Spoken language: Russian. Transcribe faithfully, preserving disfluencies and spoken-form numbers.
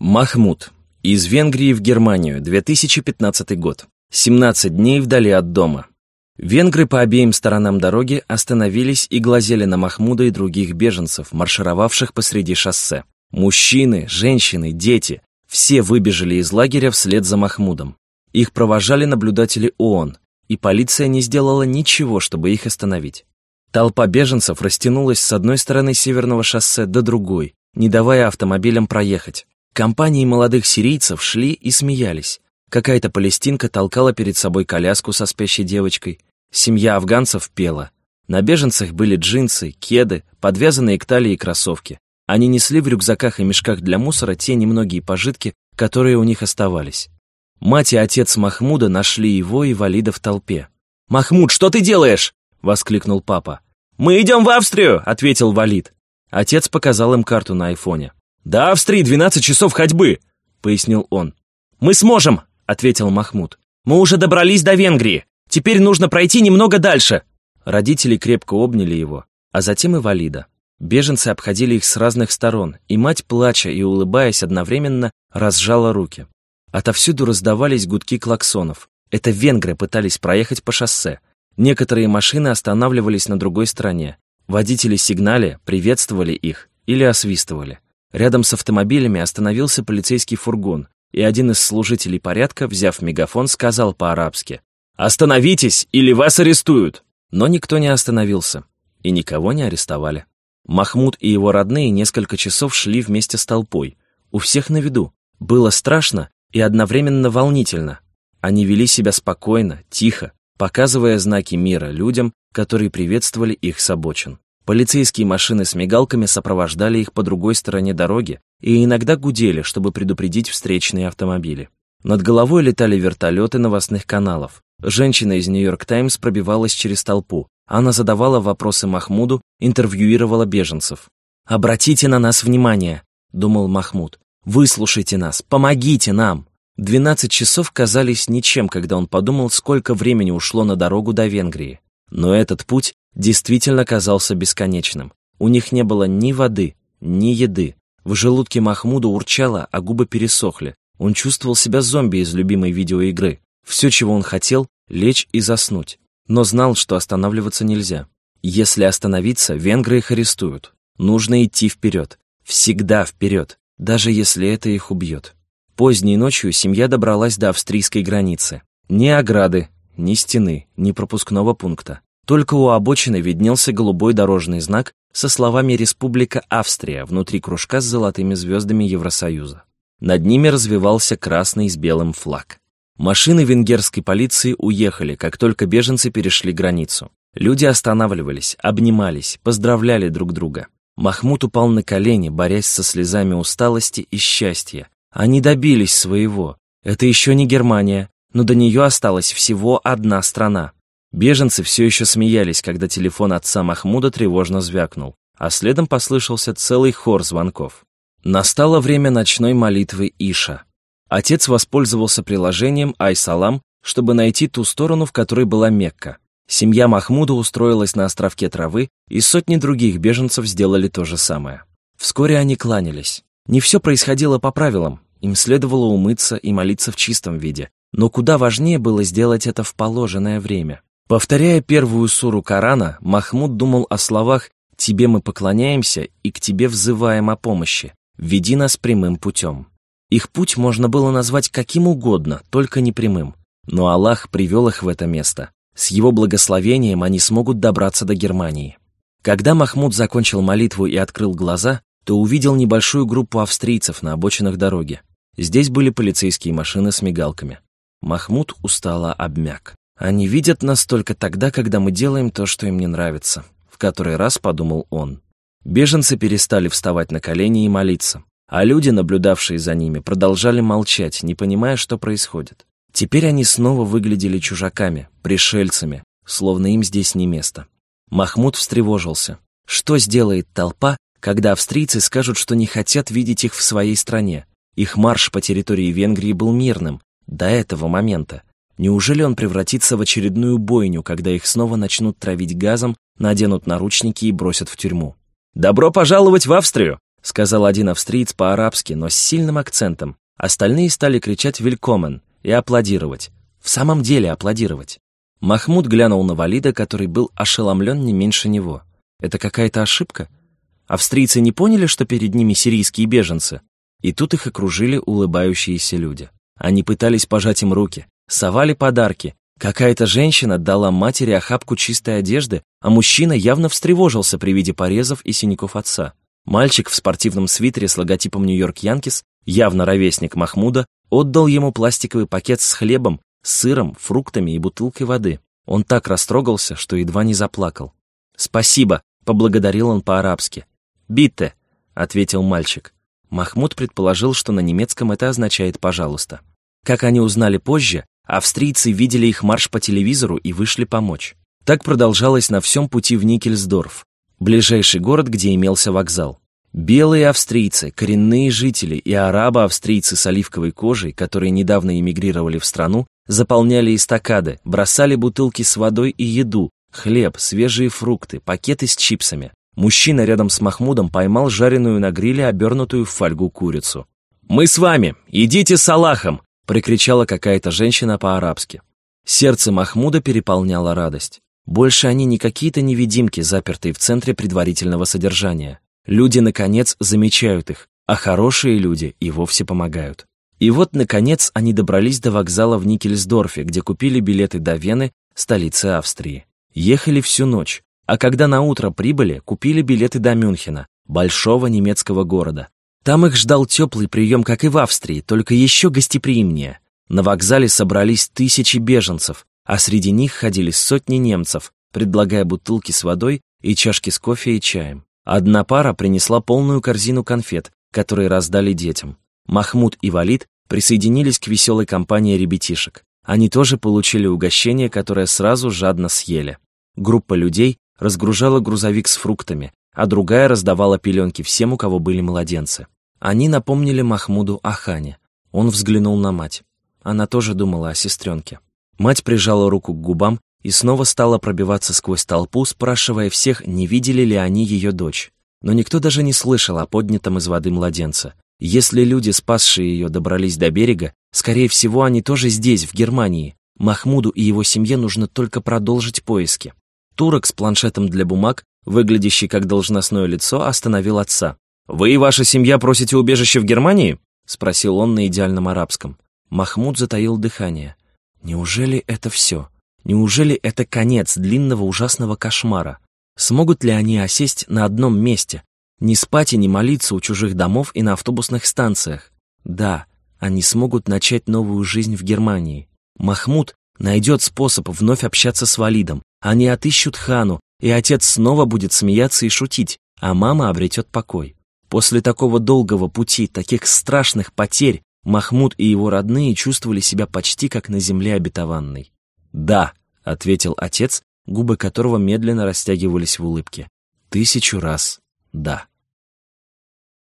Махмуд. Из Венгрии в Германию, две тысячи пятнадцатый год. семнадцать дней вдали от дома. Венгры по обеим сторонам дороги остановились и глазели на Махмуда и других беженцев, маршировавших посреди шоссе. Мужчины, женщины, дети – все выбежали из лагеря вслед за Махмудом. Их провожали наблюдатели ООН, и полиция не сделала ничего, чтобы их остановить. Толпа беженцев растянулась с одной стороны северного шоссе до другой, не давая автомобилям проехать. Компании молодых сирийцев шли и смеялись. Какая-то палестинка толкала перед собой коляску со спящей девочкой. Семья афганцев пела. На беженцах были джинсы, кеды, подвязанные к талии кроссовки. Они несли в рюкзаках и мешках для мусора те немногие пожитки, которые у них оставались. Мать и отец Махмуда нашли его и Валида в толпе. «Махмуд, что ты делаешь?» — воскликнул папа. «Мы идем в Австрию!» — ответил Валид. Отец показал им карту на айфоне. «До Австрии двенадцать часов ходьбы», — пояснил он. «Мы сможем», — ответил Махмуд. «Мы уже добрались до Венгрии. Теперь нужно пройти немного дальше». Родители крепко обняли его, а затем и Валида. Беженцы обходили их с разных сторон, и мать, плача и улыбаясь одновременно, разжала руки. Отовсюду раздавались гудки клаксонов. Это венгры пытались проехать по шоссе. Некоторые машины останавливались на другой стороне. Водители сигнали, приветствовали их или освистывали. Рядом с автомобилями остановился полицейский фургон, и один из служителей порядка, взяв мегафон, сказал по-арабски: «Остановитесь, или вас арестуют!» Но никто не остановился, и никого не арестовали. Махмуд и его родные несколько часов шли вместе с толпой, у всех на виду. Было страшно и одновременно волнительно. Они вели себя спокойно, тихо, показывая знаки мира людям, которые приветствовали их с обочин. Полицейские машины с мигалками сопровождали их по другой стороне дороги и иногда гудели, чтобы предупредить встречные автомобили. Над головой летали вертолеты новостных каналов. Женщина из «Нью-Йорк Таймс» пробивалась через толпу. Она задавала вопросы Махмуду, интервьюировала беженцев. «Обратите на нас внимание», — думал Махмуд. «Выслушайте нас, помогите нам». Двенадцать часов казались ничем, когда он подумал, сколько времени ушло на дорогу до Венгрии. Но этот путь действительно казался бесконечным. У них не было ни воды, ни еды. В желудке Махмуда урчало, а губы пересохли. Он чувствовал себя зомби из любимой видеоигры. Все, чего он хотел — лечь и заснуть. Но знал, что останавливаться нельзя. Если остановиться, венгры их арестуют. Нужно идти вперед. Всегда вперед, даже если это их убьет. Поздней ночью семья добралась до австрийской границы. Ни ограды, ни стены, ни пропускного пункта. Только у обочины виднелся голубой дорожный знак со словами «Республика Австрия» внутри кружка с золотыми звездами Евросоюза. Над ними развивался красный с белым флаг. Машины венгерской полиции уехали, как только беженцы перешли границу. Люди останавливались, обнимались, поздравляли друг друга. Махмуд упал на колени, борясь со слезами усталости и счастья. Они добились своего. Это еще не Германия, но до нее осталась всего одна страна. Беженцы все еще смеялись, когда телефон отца Махмуда тревожно звякнул, а следом послышался целый хор звонков. Настало время ночной молитвы Иша. Отец воспользовался приложением Ай-Салам, чтобы найти ту сторону, в которой была Мекка. Семья Махмуда устроилась на островке травы, и сотни других беженцев сделали то же самое. Вскоре они кланялись. Не все происходило по правилам, им следовало умыться и молиться в чистом виде, но куда важнее было сделать это в положенное время. Повторяя первую суру Корана, Махмуд думал о словах «Тебе мы поклоняемся и к Тебе взываем о помощи. Веди нас прямым путем». Их путь можно было назвать каким угодно, только не прямым. Но Аллах привел их в это место. С его благословением они смогут добраться до Германии. Когда Махмуд закончил молитву и открыл глаза, то увидел небольшую группу австрийцев на обочинах дороги. Здесь были полицейские машины с мигалками. Махмуд устало обмяк. «Они видят нас только тогда, когда мы делаем то, что им не нравится», — в который раз подумал он. Беженцы перестали вставать на колени и молиться, а люди, наблюдавшие за ними, продолжали молчать, не понимая, что происходит. Теперь они снова выглядели чужаками, пришельцами, словно им здесь не место. Махмуд встревожился. Что сделает толпа, когда австрийцы скажут, что не хотят видеть их в своей стране? Их марш по территории Венгрии был мирным, до этого момента. Неужели он превратится в очередную бойню, когда их снова начнут травить газом, наденут наручники и бросят в тюрьму? «Добро пожаловать в Австрию!» сказал один австриец по-арабски, но с сильным акцентом. Остальные стали кричать «Вилькомен» и аплодировать. В самом деле аплодировать. Махмуд глянул на Валида, который был ошеломлен не меньше него. Это какая-то ошибка? Австрийцы не поняли, что перед ними сирийские беженцы? И тут их окружили улыбающиеся люди. Они пытались пожать им руки, совали подарки. Какая-то женщина дала матери охапку чистой одежды, а мужчина явно встревожился при виде порезов и синяков отца. Мальчик в спортивном свитере с логотипом Нью-Йорк Янкис, явно ровесник Махмуда, отдал ему пластиковый пакет с хлебом, сыром, фруктами и бутылкой воды. Он так растрогался, что едва не заплакал. «Спасибо», — поблагодарил он по-арабски. «Битте», — ответил мальчик. Махмуд предположил, что на немецком это означает «пожалуйста». Как они узнали позже, австрийцы видели их марш по телевизору и вышли помочь. Так продолжалось на всем пути в Никельсдорф, ближайший город, где имелся вокзал. Белые австрийцы, коренные жители и арабо-австрийцы с оливковой кожей, которые недавно эмигрировали в страну, заполняли эстакады, бросали бутылки с водой и еду, хлеб, свежие фрукты, пакеты с чипсами. Мужчина рядом с Махмудом поймал жареную на гриле, обернутую в фольгу курицу. «Мы с вами! Идите с Аллахом!» — прикричала какая-то женщина по-арабски. Сердце Махмуда переполняла радость. Больше они не какие-то невидимки, запертые в центре предварительного содержания. Люди, наконец, замечают их, а хорошие люди и вовсе помогают. И вот, наконец, они добрались до вокзала в Никельсдорфе, где купили билеты до Вены, столицы Австрии. Ехали всю ночь, а когда наутро прибыли, купили билеты до Мюнхена, большого немецкого города. Там их ждал теплый прием, как и в Австрии, только еще гостеприимнее. На вокзале собрались тысячи беженцев, а среди них ходили сотни немцев, предлагая бутылки с водой и чашки с кофе и чаем. Одна пара принесла полную корзину конфет, которые раздали детям. Махмуд и Валид присоединились к веселой компании ребятишек. Они тоже получили угощение, которое сразу жадно съели. Группа людей разгружала грузовик с фруктами, а другая раздавала пеленки всем, у кого были младенцы. Они напомнили Махмуду о Хане. Он взглянул на мать. Она тоже думала о сестренке. Мать прижала руку к губам и снова стала пробиваться сквозь толпу, спрашивая всех, не видели ли они ее дочь. Но никто даже не слышал о поднятом из воды младенце. Если люди, спасшие ее, добрались до берега, скорее всего, они тоже здесь, в Германии. Махмуду и его семье нужно только продолжить поиски. Турок с планшетом для бумаг, выглядящий как должностное лицо, остановил отца. «Вы и ваша семья просите убежище в Германии?» — спросил он на идеальном арабском. Махмуд затаил дыхание. Неужели это все? Неужели это конец длинного ужасного кошмара? Смогут ли они осесть на одном месте, не спать и не молиться у чужих домов и на автобусных станциях? Да, они смогут начать новую жизнь в Германии. Махмуд найдет способ вновь общаться с Валидом. Они отыщут Хану, и отец снова будет смеяться и шутить, а мама обретет покой. После такого долгого пути, таких страшных потерь, Махмуд и его родные чувствовали себя почти как на земле обетованной. «Да», — ответил отец, губы которого медленно растягивались в улыбке. «Тысячу раз да».